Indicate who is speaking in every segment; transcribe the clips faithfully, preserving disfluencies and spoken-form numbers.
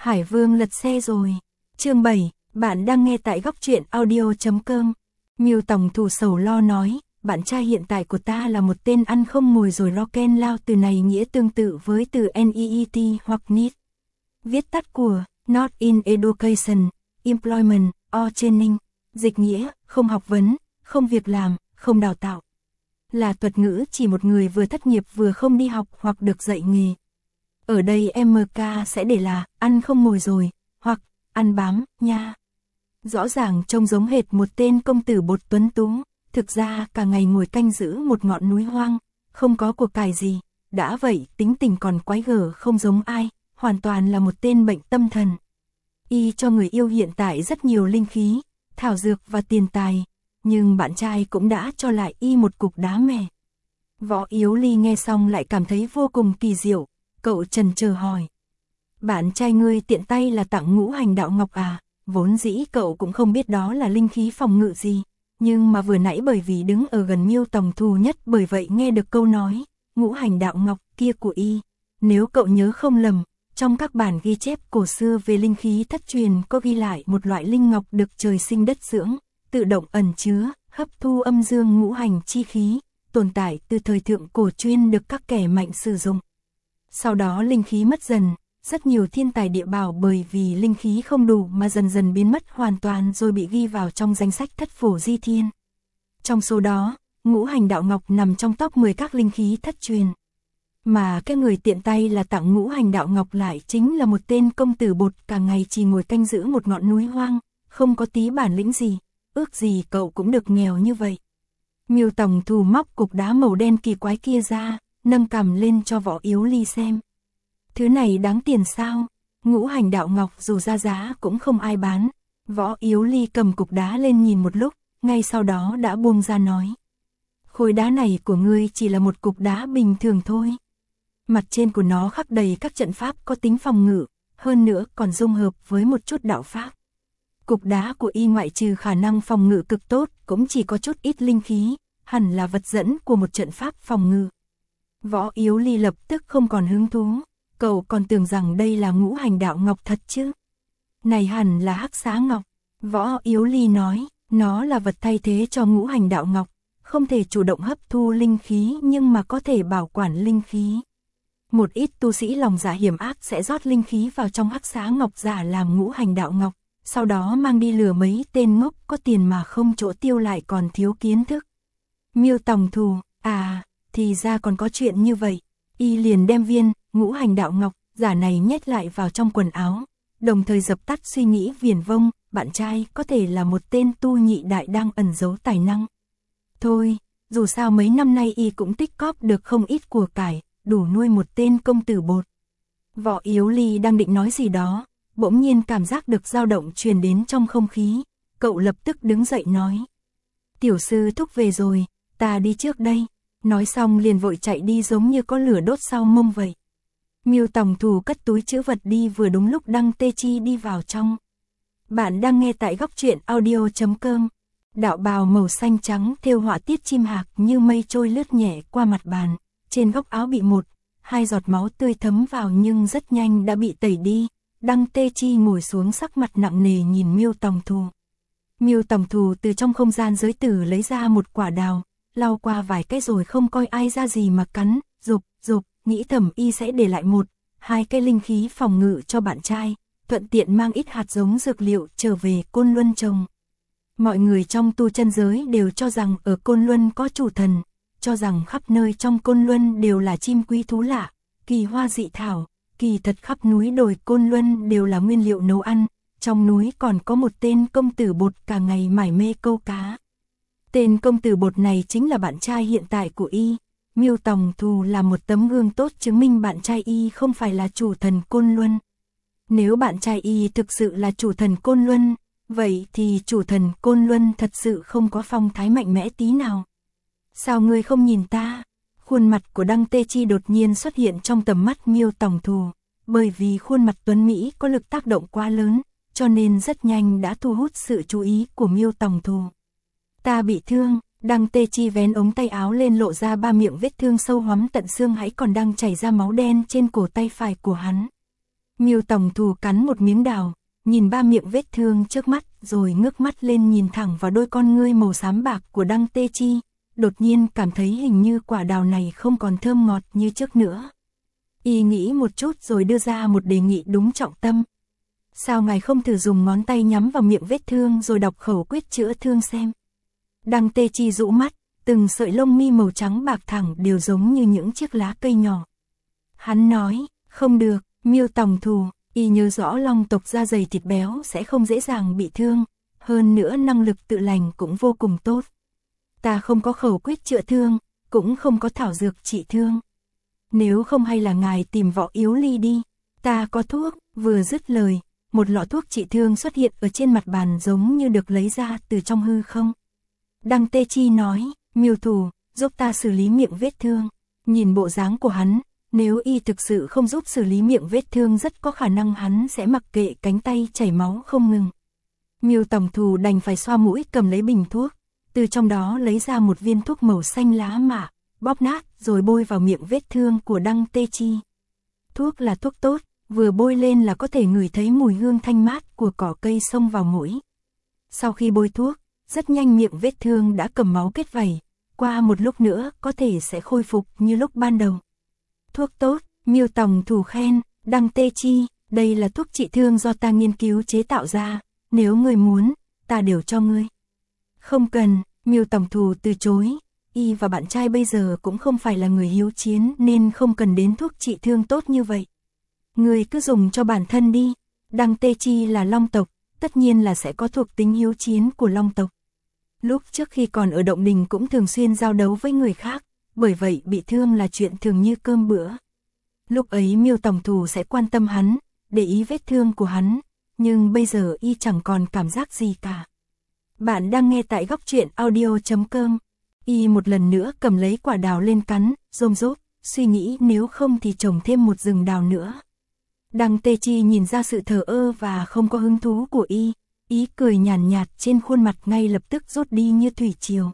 Speaker 1: Hải Vương lật xe rồi. Chương bảy, bạn đang nghe tại góc truyện audio chấm com. Miêu Tòng Thủ sầu lo nói, bạn trai hiện tại của ta là một tên ăn không ngồi rồi rock'n'roll, lao từ này nghĩa tương tự với từ neet hoặc need. Viết tắt của Not in Education, Employment, or Training, dịch nghĩa, không học vấn, không việc làm, không đào tạo. Là thuật ngữ chỉ một người vừa thất nghiệp vừa không đi học hoặc được dạy nghề. Ở đây em ca sẽ để là, ăn không ngồi rồi, hoặc, ăn bám, nha. Rõ ràng trông giống hệt một tên công tử bột tuấn tú, thực ra cả ngày ngồi canh giữ một ngọn núi hoang, không có của cải gì, đã vậy tính tình còn quái gở không giống ai, hoàn toàn là một tên bệnh tâm thần. Y cho người yêu hiện tại rất nhiều linh khí, thảo dược và tiền tài, nhưng bạn trai cũng đã cho lại Y một cục đá mè. Võ Yếu Ly nghe xong lại cảm thấy vô cùng kỳ diệu, cậu chần chờ hỏi. Bạn trai ngươi tiện tay là tặng ngũ hành đạo ngọc à? Vốn dĩ cậu cũng không biết đó là linh khí phòng ngự gì, nhưng mà vừa nãy bởi vì đứng ở gần Miêu Tòng Thù nhất bởi vậy nghe được câu nói, ngũ hành đạo ngọc kia của Y. Nếu cậu nhớ không lầm, trong các bản ghi chép cổ xưa về linh khí thất truyền có ghi lại một loại linh ngọc được trời sinh đất dưỡng, tự động ẩn chứa, hấp thu âm dương ngũ hành chi khí, tồn tại từ thời thượng cổ chuyên được các kẻ mạnh sử dụng. Sau đó linh khí mất dần, rất nhiều thiên tài địa bảo bởi vì linh khí không đủ mà dần dần biến mất hoàn toàn rồi bị ghi vào trong danh sách thất phổ di thiên. Trong số đó, ngũ hành đạo ngọc nằm trong top mười các linh khí thất truyền. Mà cái người tiện tay là tặng ngũ hành đạo ngọc lại chính là một tên công tử bột cả ngày chỉ ngồi canh giữ một ngọn núi hoang, không có tí bản lĩnh gì, ước gì cậu cũng được nghèo như vậy. Miêu Tòng Thù móc cục đá màu đen kỳ quái kia ra, nâng cằm lên cho Võ Yếu Ly xem. Thứ này đáng tiền sao? Ngũ hành đạo ngọc dù ra giá cũng không ai bán. Võ Yếu Ly cầm cục đá lên nhìn một lúc, ngay sau đó đã buông ra nói. Khối đá này của ngươi chỉ là một cục đá bình thường thôi. Mặt trên của nó khắc đầy các trận pháp có tính phòng ngự, hơn nữa còn dung hợp với một chút đạo pháp. Cục đá của Y ngoại trừ khả năng phòng ngự cực tốt, cũng chỉ có chút ít linh khí, hẳn là vật dẫn của một trận pháp phòng ngự. Võ Yếu Ly lập tức không còn hứng thú, cậu còn tưởng rằng đây là ngũ hành đạo ngọc thật chứ. Này hẳn là hắc xá ngọc. Võ Yếu Ly nói, nó là vật thay thế cho ngũ hành đạo ngọc, không thể chủ động hấp thu linh khí nhưng mà có thể bảo quản linh khí. Một ít tu sĩ lòng dạ hiểm ác sẽ rót linh khí vào trong hắc xá ngọc giả làm ngũ hành đạo ngọc, sau đó mang đi lừa mấy tên ngốc có tiền mà không chỗ tiêu lại còn thiếu kiến thức. Miêu Tòng Thù, à, thì ra còn có chuyện như vậy. Y liền đem viên ngũ hành đạo ngọc giả này nhét lại vào trong quần áo, đồng thời dập tắt suy nghĩ viển vông, bạn trai có thể là một tên tu nhị đại đang ẩn giấu tài năng. Thôi, dù sao mấy năm nay Y cũng tích cóp được không ít của cải, đủ nuôi một tên công tử bột. Võ Yếu Ly đang định nói gì đó, bỗng nhiên cảm giác được dao động truyền đến trong không khí, cậu lập tức đứng dậy nói. Tiểu sư thúc về rồi, ta đi trước đây. Nói xong liền vội chạy đi giống như có lửa đốt sau mông vậy. Miêu Tòng Thù cất túi trữ vật đi vừa đúng lúc Đăng Tê Chi đi vào trong. Bạn đang nghe tại góc truyện audio chấm com. Đạo bào màu xanh trắng thêu họa tiết chim hạc như mây trôi lướt nhẹ qua mặt bàn. Trên góc áo bị một, hai giọt máu tươi thấm vào nhưng rất nhanh đã bị tẩy đi. Đăng Tê Chi ngồi xuống sắc mặt nặng nề nhìn Miêu Tòng Thù. Miêu Tòng Thù từ trong không gian giới tử lấy ra một quả đào, lau qua vài cái rồi không coi ai ra gì mà cắn, rụp, rụp, nghĩ thầm Y sẽ để lại một, hai cái linh khí phòng ngự cho bạn trai, thuận tiện mang ít hạt giống dược liệu trở về Côn Luân trồng. Mọi người trong tu chân giới đều cho rằng ở Côn Luân có chủ thần, cho rằng khắp nơi trong Côn Luân đều là chim quý thú lạ, kỳ hoa dị thảo, kỳ thật khắp núi đồi Côn Luân đều là nguyên liệu nấu ăn, trong núi còn có một tên công tử bột cả ngày mải mê câu cá. Tên công tử bột này chính là bạn trai hiện tại của Y. Miêu Tòng Thù là một tấm gương tốt chứng minh bạn trai Y không phải là chủ thần Côn Luân. Nếu bạn trai Y thực sự là chủ thần Côn Luân, vậy thì chủ thần Côn Luân thật sự không có phong thái mạnh mẽ tí nào. Sao ngươi không nhìn ta? Khuôn mặt của Đăng Tê Chi đột nhiên xuất hiện trong tầm mắt Miêu Tòng Thù, bởi vì khuôn mặt tuấn Mỹ có lực tác động quá lớn, cho nên rất nhanh đã thu hút sự chú ý của Miêu Tòng Thù. Ta bị thương. Đăng Tê Chi vén ống tay áo lên lộ ra ba miệng vết thương sâu hoắm tận xương hãy còn đang chảy ra máu đen trên cổ tay phải của hắn. Miêu Tòng Thù cắn một miếng đào, nhìn ba miệng vết thương trước mắt, rồi ngước mắt lên nhìn thẳng vào đôi con ngươi màu xám bạc của Đăng Tê Chi, đột nhiên cảm thấy hình như quả đào này không còn thơm ngọt như trước nữa. Y nghĩ một chút rồi đưa ra một đề nghị đúng trọng tâm. Sao ngài không thử dùng ngón tay nhắm vào miệng vết thương rồi đọc khẩu quyết chữa thương xem? Đăng Tê Chi rũ mắt, từng sợi lông mi màu trắng bạc thẳng đều giống như những chiếc lá cây nhỏ. Hắn nói, không được, Miêu Tòng Thù, y nhớ rõ long tộc da dày thịt béo sẽ không dễ dàng bị thương, hơn nữa năng lực tự lành cũng vô cùng tốt. Ta không có khẩu quyết chữa thương, cũng không có thảo dược trị thương. Nếu không hay là ngài tìm Võ Yếu Ly đi, ta có thuốc. Vừa dứt lời, một lọ thuốc trị thương xuất hiện ở trên mặt bàn giống như được lấy ra từ trong hư không. Đăng Tê Chi nói, Miêu Thù, giúp ta xử lý miệng vết thương. Nhìn bộ dáng của hắn, nếu y thực sự không giúp xử lý miệng vết thương rất có khả năng hắn sẽ mặc kệ cánh tay chảy máu không ngừng. Miêu Tòng Thù đành phải xoa mũi cầm lấy bình thuốc, từ trong đó lấy ra một viên thuốc màu xanh lá mạ, bóp nát rồi bôi vào miệng vết thương của Đăng Tê Chi. Thuốc là thuốc tốt, vừa bôi lên là có thể ngửi thấy mùi hương thanh mát của cỏ cây xông vào mũi. Sau khi bôi thuốc, rất nhanh miệng vết thương đã cầm máu kết vảy, qua một lúc nữa có thể sẽ khôi phục như lúc ban đầu. Thuốc tốt, Miêu Tòng Thù khen, Đăng Tê Chi, đây là thuốc trị thương do ta nghiên cứu chế tạo ra, nếu ngươi muốn, ta đều cho ngươi. Không cần, Miêu Tòng Thù từ chối, y và bạn trai bây giờ cũng không phải là người hiếu chiến nên không cần đến thuốc trị thương tốt như vậy. Ngươi cứ dùng cho bản thân đi, Đăng Tê Chi là long tộc, tất nhiên là sẽ có thuộc tính hiếu chiến của long tộc. Lúc trước khi còn ở động đình cũng thường xuyên giao đấu với người khác, bởi vậy bị thương là chuyện thường như cơm bữa. Lúc ấy Miêu Tòng Thù sẽ quan tâm hắn, để ý vết thương của hắn, nhưng bây giờ y chẳng còn cảm giác gì cả. Bạn đang nghe tại góc truyện audio chấm com. Y một lần nữa cầm lấy quả đào lên cắn, rôm rốp, suy nghĩ nếu không thì trồng thêm một rừng đào nữa. Đăng Tê Chi nhìn ra sự thờ ơ và không có hứng thú của y, ý cười nhàn nhạt, nhạt trên khuôn mặt ngay lập tức rút đi như thủy triều.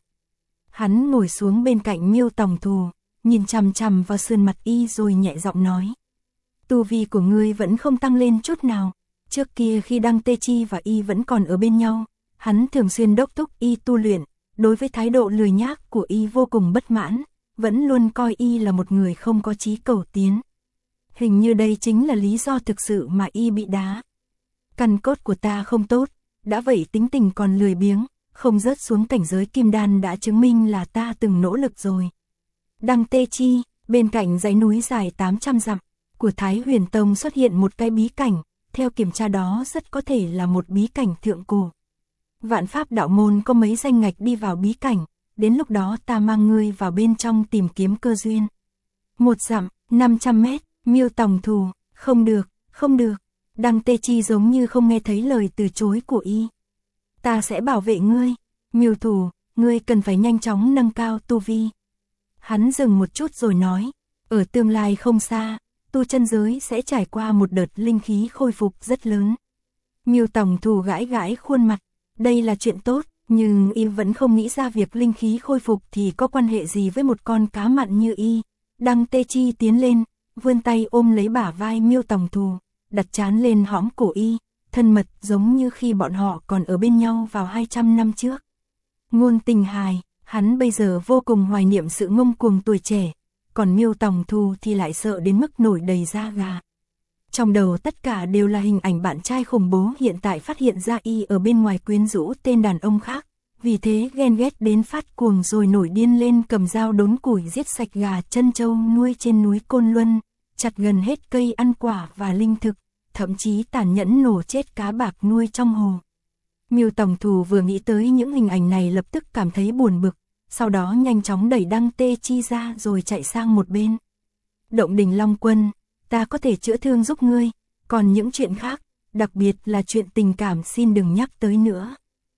Speaker 1: Hắn ngồi xuống bên cạnh Miêu Tòng Thù, nhìn chằm chằm vào sườn mặt y rồi nhẹ giọng nói. Tu vi của ngươi vẫn không tăng lên chút nào. Trước kia khi Đăng Tê Chi và y vẫn còn ở bên nhau, hắn thường xuyên đốc thúc y tu luyện, đối với thái độ lười nhác của y vô cùng bất mãn, vẫn luôn coi y là một người không có chí cầu tiến. Hình như đây chính là lý do thực sự mà y bị đá. Căn cốt của ta không tốt, đã vậy tính tình còn lười biếng, không rớt xuống cảnh giới kim đan đã chứng minh là ta từng nỗ lực rồi. Đăng Tê Chi, bên cạnh dãy núi dài tám trăm dặm của Thái Huyền Tông xuất hiện một cái bí cảnh, theo kiểm tra đó rất có thể là một bí cảnh thượng cổ. Vạn Pháp đạo môn có mấy danh ngạch đi vào bí cảnh, đến lúc đó ta mang ngươi vào bên trong tìm kiếm cơ duyên. Một dặm, năm trăm mét, Miêu Tòng Thù, không được, không được. Đăng Tê Chi giống như không nghe thấy lời từ chối của y. Ta sẽ bảo vệ ngươi, Miêu Thù, ngươi cần phải nhanh chóng nâng cao tu vi. Hắn dừng một chút rồi nói, ở tương lai không xa, tu chân giới sẽ trải qua một đợt linh khí khôi phục rất lớn. Miêu Tòng Thù gãi gãi khuôn mặt, đây là chuyện tốt, nhưng y vẫn không nghĩ ra việc linh khí khôi phục thì có quan hệ gì với một con cá mặn như y. Đăng Tê Chi tiến lên, vươn tay ôm lấy bả vai Miêu Tòng Thù, đặt trán lên hõm cổ y, thân mật giống như khi bọn họ còn ở bên nhau vào hai trăm năm trước. Ngôn Tình hài, hắn bây giờ vô cùng hoài niệm sự ngông cuồng tuổi trẻ, còn Miêu Tòng Thù thì lại sợ đến mức nổi đầy da gà. Trong đầu tất cả đều là hình ảnh bạn trai khủng bố hiện tại phát hiện ra y ở bên ngoài quyến rũ tên đàn ông khác, vì thế ghen ghét đến phát cuồng rồi nổi điên lên cầm dao đốn củi giết sạch gà chân trâu nuôi trên núi Côn Luân, chặt gần hết cây ăn quả và linh thực, thậm chí tàn nhẫn nổ chết cá bạc nuôi trong hồ. Miêu Tòng Thù vừa nghĩ tới những hình ảnh này lập tức cảm thấy buồn bực, sau đó nhanh chóng đẩy Đăng Tê Chi ra rồi chạy sang một bên. Động Đình Long Quân, ta có thể chữa thương giúp ngươi, còn những chuyện khác, đặc biệt là chuyện tình cảm xin đừng nhắc tới nữa.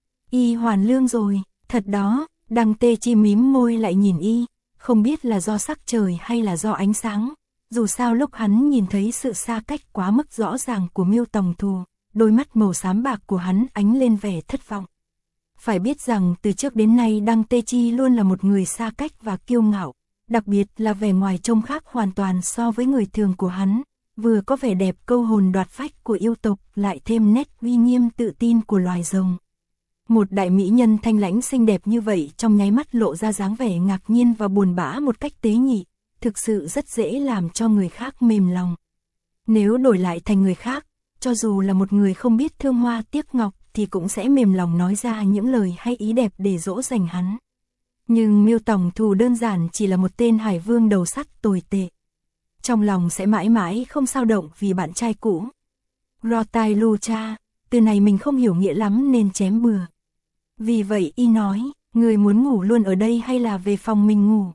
Speaker 1: Y hoàn lương rồi, thật đó, Đăng Tê Chi mím môi lại nhìn y, không biết là do sắc trời hay là do ánh sáng. Dù sao lúc hắn nhìn thấy sự xa cách quá mức rõ ràng của Miêu Tòng Thù, đôi mắt màu xám bạc của hắn ánh lên vẻ thất vọng. Phải biết rằng từ trước đến nay Đăng Tê Chi luôn là một người xa cách và kiêu ngạo, đặc biệt là vẻ ngoài trông khác hoàn toàn so với người thường của hắn, vừa có vẻ đẹp câu hồn đoạt phách của yêu tộc, lại thêm nét uy nghiêm tự tin của loài rồng. Một đại mỹ nhân thanh lãnh xinh đẹp như vậy trong nháy mắt lộ ra dáng vẻ ngạc nhiên và buồn bã một cách tế nhị, thực sự rất dễ làm cho người khác mềm lòng. Nếu đổi lại thành người khác, cho dù là một người không biết thương hoa tiếc ngọc thì cũng sẽ mềm lòng nói ra những lời hay ý đẹp để dỗ dành hắn. Nhưng Miêu Tòng Thù đơn giản chỉ là một tên hải vương đầu sắt tồi tệ. Trong lòng sẽ mãi mãi không sao động vì bạn trai cũ. Rotai Lucha, từ này mình không hiểu nghĩa lắm nên chém bừa. Vì vậy y nói, người muốn ngủ luôn ở đây hay là về phòng mình ngủ?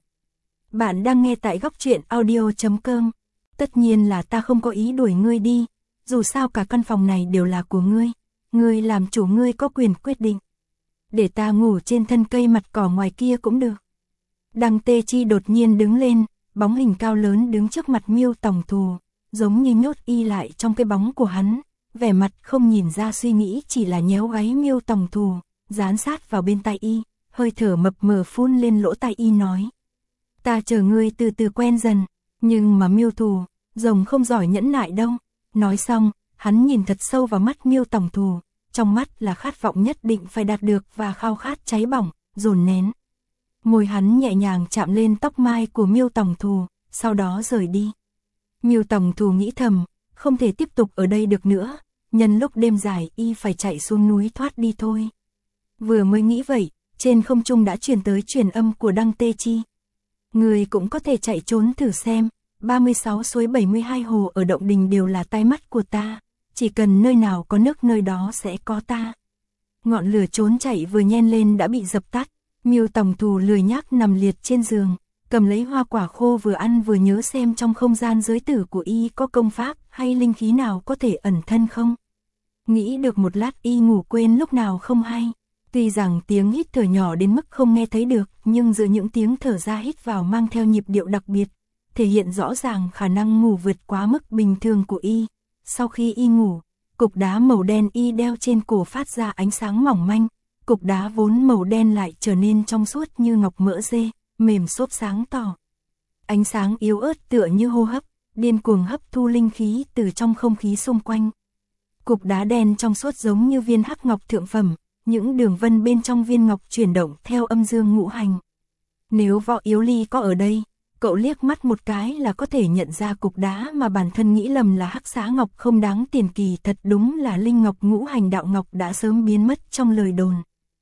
Speaker 1: Bạn đang nghe tại góc truyện audio chấm com. Tất nhiên là ta không có ý đuổi ngươi đi, dù sao cả căn phòng này đều là của ngươi. Ngươi làm chủ, ngươi có quyền quyết định. Để ta ngủ trên thân cây mặt cỏ ngoài kia cũng được. Đăng Tê Chi đột nhiên đứng lên, bóng hình cao lớn đứng trước mặt Miêu Tòng Thù, giống như nhốt y lại trong cái bóng của hắn, vẻ mặt không nhìn ra suy nghĩ, chỉ là nhéo gáy Miêu Tòng Thù, dán sát vào bên tai y, hơi thở mập mờ phun lên lỗ tai y nói: "Ta chờ ngươi từ từ quen dần." Nhưng mà Miêu Thù, rồng không giỏi nhẫn nại đâu. Nói xong, hắn nhìn thật sâu vào mắt Miêu Tòng Thù, trong mắt là khát vọng nhất định phải đạt được và khao khát cháy bỏng, dồn nén. Môi hắn nhẹ nhàng chạm lên tóc mai của Miêu Tòng Thù, sau đó rời đi. Miêu Tòng Thù nghĩ thầm, không thể tiếp tục ở đây được nữa, nhân lúc đêm dài y phải chạy xuống núi thoát đi thôi. Vừa mới nghĩ vậy, trên không trung đã truyền tới truyền âm của Đăng Tê Chi. Người cũng có thể chạy trốn thử xem, ba mươi sáu suối bảy mươi hai hồ ở động đình đều là tai mắt của ta, chỉ cần nơi nào có nước nơi đó sẽ có ta. Ngọn lửa trốn chạy vừa nhen lên đã bị dập tắt, Miêu Tòng Thù lười nhác nằm liệt trên giường, cầm lấy hoa quả khô vừa ăn vừa nhớ xem trong không gian giới tử của y có công pháp hay linh khí nào có thể ẩn thân không. Nghĩ được một lát y ngủ quên lúc nào không hay. Tuy rằng tiếng hít thở nhỏ đến mức không nghe thấy được, nhưng giữa những tiếng thở ra hít vào mang theo nhịp điệu đặc biệt, thể hiện rõ ràng khả năng ngủ vượt quá mức bình thường của y. Sau khi y ngủ, cục đá màu đen y đeo trên cổ phát ra ánh sáng mỏng manh, cục đá vốn màu đen lại trở nên trong suốt như ngọc mỡ dê, mềm xốp sáng tỏ. Ánh sáng yếu ớt tựa như hô hấp, điên cuồng hấp thu linh khí từ trong không khí xung quanh. Cục đá đen trong suốt giống như viên hắc ngọc thượng phẩm, những đường vân bên trong viên ngọc chuyển động theo âm dương ngũ hành. Nếu Võ Yếu Ly có ở đây, cậu liếc mắt một cái là có thể nhận ra cục đá mà bản thân nghĩ lầm là hắc xá ngọc không đáng tiền, kỳ thật đúng là linh ngọc ngũ hành đạo ngọc đã sớm biến mất trong lời đồn.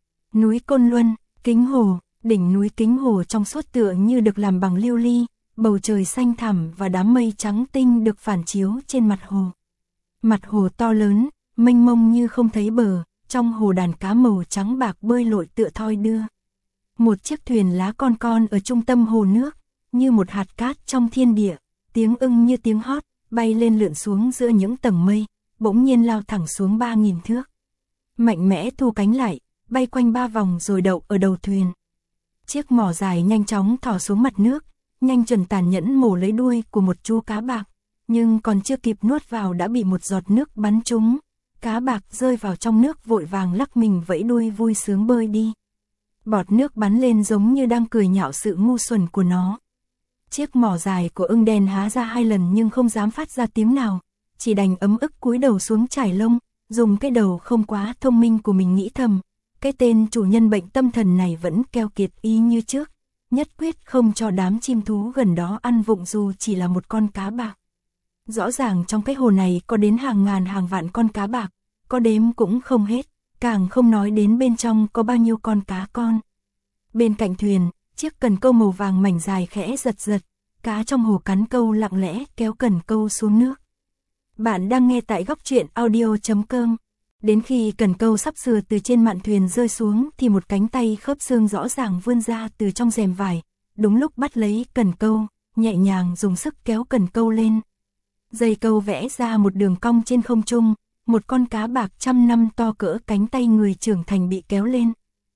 Speaker 1: Núi Côn Luân, Kính Hồ, đỉnh núi Kính Hồ trong suốt tựa như được làm bằng lưu ly, bầu trời xanh thẳm và đám mây trắng tinh được phản chiếu trên mặt hồ. Mặt hồ to lớn, mênh mông như không thấy bờ, trong hồ đàn cá màu trắng bạc bơi lội tựa thoi đưa. Một chiếc thuyền lá con con ở trung tâm hồ nước, như một hạt cát trong thiên địa, tiếng ưng như tiếng hót, bay lên lượn xuống giữa những tầng mây, bỗng nhiên lao thẳng xuống ba nghìn thước. Mạnh mẽ thu cánh lại, bay quanh ba vòng rồi đậu ở đầu thuyền. Chiếc mỏ dài nhanh chóng thò xuống mặt nước, nhanh chuẩn tàn nhẫn mổ lấy đuôi của một chú cá bạc, nhưng còn chưa kịp nuốt vào đã bị một giọt nước bắn trúng. Cá bạc rơi vào trong nước vội vàng lắc mình vẫy đuôi vui sướng bơi đi. Bọt nước bắn lên giống như đang cười nhạo sự ngu xuẩn của nó. Chiếc mỏ dài của ưng đen há ra hai lần nhưng không dám phát ra tiếng nào, chỉ đành ấm ức cúi đầu xuống trải lông, dùng cái đầu không quá thông minh của mình nghĩ thầm, cái tên chủ nhân bệnh tâm thần này vẫn keo kiệt y như trước, nhất quyết không cho đám chim thú gần đó ăn vụng dù chỉ là một con cá bạc. Rõ ràng trong cái hồ này có đến hàng ngàn hàng vạn con cá bạc, có đếm cũng không hết, càng không nói đến bên trong có bao nhiêu con cá con. Bên cạnh thuyền, chiếc cần câu màu vàng mảnh dài khẽ giật giật, cá trong hồ cắn câu lặng lẽ kéo cần câu xuống nước. Bạn đang nghe tại góc truyện audio chấm com. Đến khi cần câu sắp sửa từ trên mạn thuyền rơi xuống thì một cánh tay khớp xương rõ ràng vươn ra từ trong rèm vải, đúng lúc bắt lấy cần câu, nhẹ nhàng dùng sức kéo cần câu lên. Dây câu vẽ ra một đường cong trên không trung, một con cá bạc trăm năm to cỡ cánh tay người trưởng thành bị kéo lên.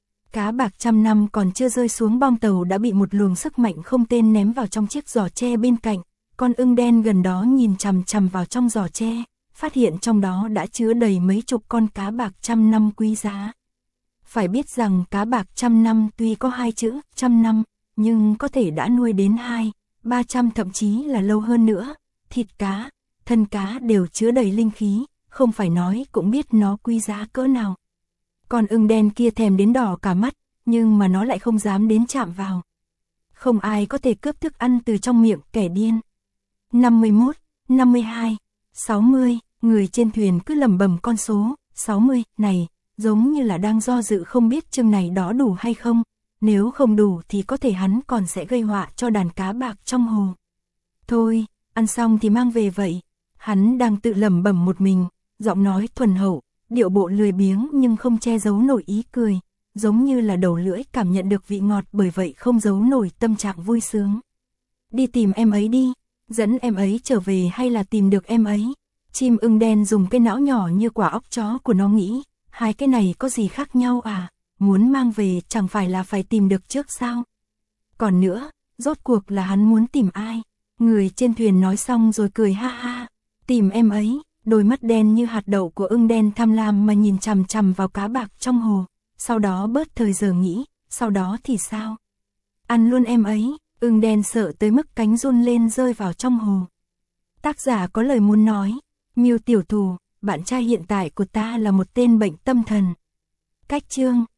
Speaker 1: Cá bạc trăm năm còn chưa rơi xuống bong tàu đã bị một luồng sức mạnh không tên ném vào trong chiếc giỏ tre bên cạnh. Con ưng đen gần đó nhìn chằm chằm vào trong giỏ tre, phát hiện trong đó đã chứa đầy mấy chục con cá bạc trăm năm quý giá. Phải biết rằng cá bạc trăm năm tuy có hai chữ trăm năm, nhưng có thể đã nuôi đến hai, ba trăm thậm chí là lâu hơn nữa. Thịt cá, thân cá đều chứa đầy linh khí, không phải nói cũng biết nó quý giá cỡ nào. Con ưng đen kia thèm đến đỏ cả mắt, nhưng mà nó lại không dám đến chạm vào. Không ai có thể cướp thức ăn từ trong miệng kẻ điên. năm mươi mốt, năm mươi hai, sáu mươi, người trên thuyền cứ lẩm bẩm con số sáu mươi này, giống như là đang do dự không biết chừng này đó đủ hay không, nếu không đủ thì có thể hắn còn sẽ gây họa cho đàn cá bạc trong hồ. Thôi, ăn xong thì mang về vậy. Hắn đang tự lẩm bẩm một mình, giọng nói thuần hậu, điệu bộ lười biếng nhưng không che giấu nổi ý cười, giống như là đầu lưỡi cảm nhận được vị ngọt, bởi vậy không giấu nổi tâm trạng vui sướng. Đi tìm em ấy đi, dẫn em ấy trở về hay là tìm được em ấy? Chim ưng đen dùng cái não nhỏ như quả óc chó của nó nghĩ, hai cái này có gì khác nhau à, muốn mang về chẳng phải là phải tìm được trước sao? Còn nữa, rốt cuộc là hắn muốn tìm ai? Người trên thuyền nói xong rồi cười ha ha, tìm em ấy. Đôi mắt đen như hạt đậu của ưng đen tham lam mà nhìn chằm chằm vào cá bạc trong hồ, sau đó bớt thời giờ nghĩ, sau đó thì sao? Ăn luôn em ấy. Ưng đen sợ tới mức cánh run lên rơi vào trong hồ. Tác giả có lời muốn nói, Miêu tiểu thù, bạn trai hiện tại của ta là một tên bệnh tâm thần. Cách chương